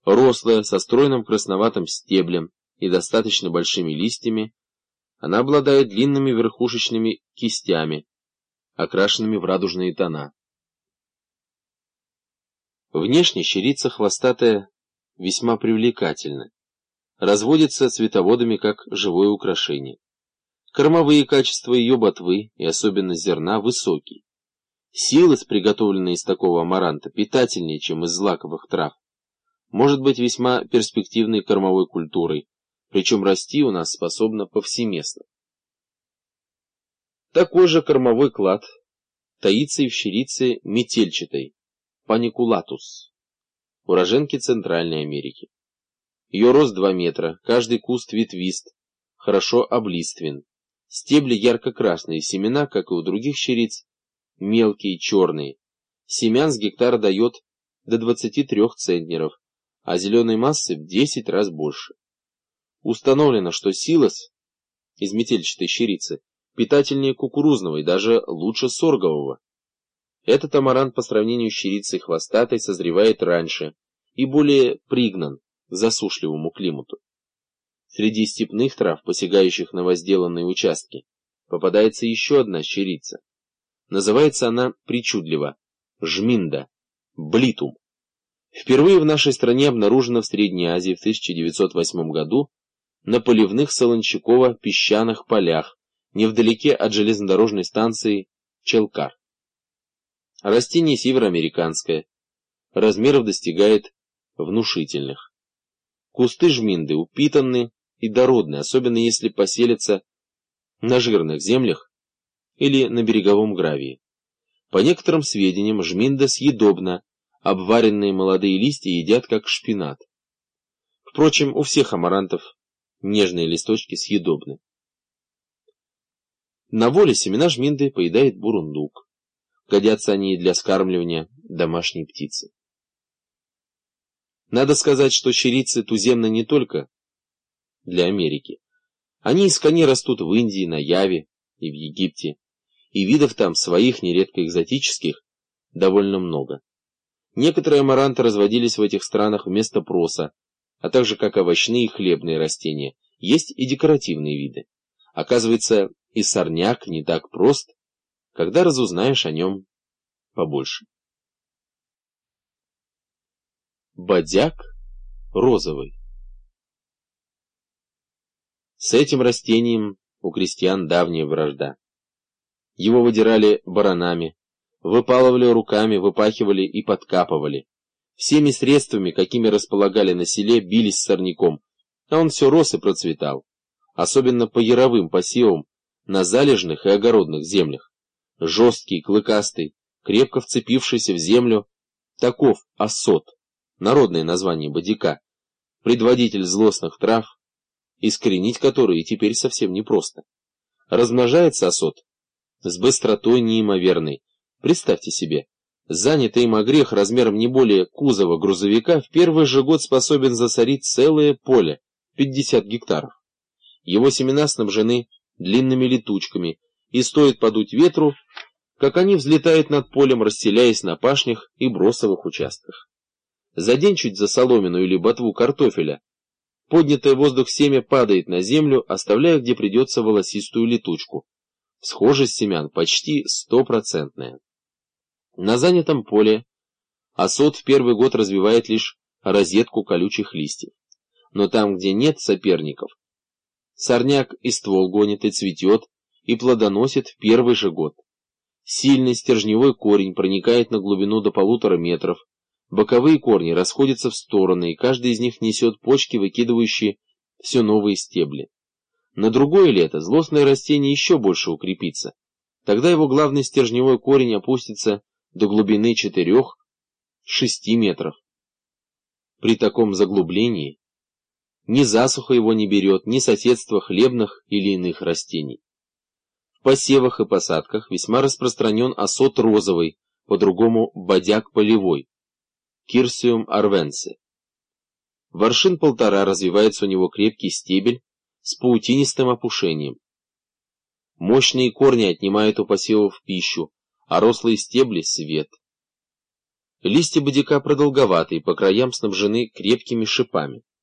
Рослая, со стройным красноватым стеблем и достаточно большими листьями, она обладает длинными верхушечными кистями, окрашенными в радужные тона. Внешне щирица хвостатая весьма привлекательна. Разводится цветоводами как живое украшение. Кормовые качества ее ботвы и особенно зерна высокие. Силос, приготовленный из такого амаранта, питательнее, чем из злаковых трав. Может быть весьма перспективной кормовой культурой, причем расти у нас способна повсеместно. Такой же кормовой клад таится и в щирице метельчатой, паникулатус, уроженки Центральной Америки. Ее рост 2 метра, каждый куст ветвист, хорошо облиствен. Стебли ярко-красные, семена, как и у других щириц, мелкие, черные. Семян с гектара дает до 23 центнеров, а зеленой массы в 10 раз больше. Установлено, что силос из метельчатой щирицы питательнее кукурузного и даже лучше соргового. Этот амарант по сравнению с щирицей хвостатой созревает раньше и более пригнан к засушливому климату. Среди степных трав, посягающих на возделанные участки, попадается еще одна щирица. Называется она причудливо жминда, блитум. Впервые в нашей стране обнаружена в Средней Азии в 1908 году на поливных солончаково-песчаных полях, невдалеке от железнодорожной станции Челкар. Растение североамериканское, размеров достигает внушительных. Кусты жминды упитанны и дородны, особенно если поселятся на жирных землях или на береговом гравии. По некоторым сведениям, жминда съедобна, обваренные молодые листья едят как шпинат. Впрочем, у всех амарантов нежные листочки съедобны. На воле семена жминды поедает бурундук. Годятся они и для скармливания домашней птицы. Надо сказать, что щирицы туземны не только для Америки. Они искони растут в Индии, на Яве и в Египте, и видов там своих, нередко экзотических, довольно много. Некоторые амаранты разводились в этих странах вместо проса, а также как овощные и хлебные растения. Есть и декоративные виды. Оказывается, и сорняк не так прост, когда разузнаешь о нем побольше. Бодяк розовый. С этим растением у крестьян давняя вражда. Его выдирали баранами, выпалывали руками, выпахивали и подкапывали. Всеми средствами, какими располагали на селе, бились с сорняком, а он все рос и процветал. Особенно по яровым посевам на залежных и огородных землях. Жесткий, клыкастый, крепко вцепившийся в землю, таков осот, народное название бодяка, предводитель злостных трав, искоренить которые теперь совсем непросто. Размножается осот с быстротой неимоверной. Представьте себе, занятый им огрех размером не более кузова грузовика в первый же год способен засорить целое поле, 50 гектаров. Его семена снабжены длинными летучками, и стоит подуть ветру, как они взлетают над полем, расселяясь на пашнях и бросовых участках. Заденчуть за соломину или ботву картофеля, поднятое в воздух семя падает на землю, оставляя где придется волосистую летучку. Схожесть семян почти 100%. На занятом поле осот в первый год развивает лишь розетку колючих листьев. Но там, где нет соперников, сорняк и ствол гонит, и цветет, и плодоносит в первый же год. Сильный стержневой корень проникает на глубину до 1,5 метров, боковые корни расходятся в стороны, и каждый из них несет почки, выкидывающие все новые стебли. На другое лето злостное растение еще больше укрепится. Тогда его главный стержневой корень опустится до глубины 4-6 метров. При таком заглублении ни засуха его не берет, ни соседство хлебных или иных растений. В посевах и посадках весьма распространен осот розовый, по-другому бодяк полевой, Quercus arvense. В аршин 1,5 развивается у него крепкий стебель с паутинистым опушением. Мощные корни отнимают у посевов пищу, а рослые стебли — свет. Листья бадяка продолговатые, по краям снабжены крепкими шипами.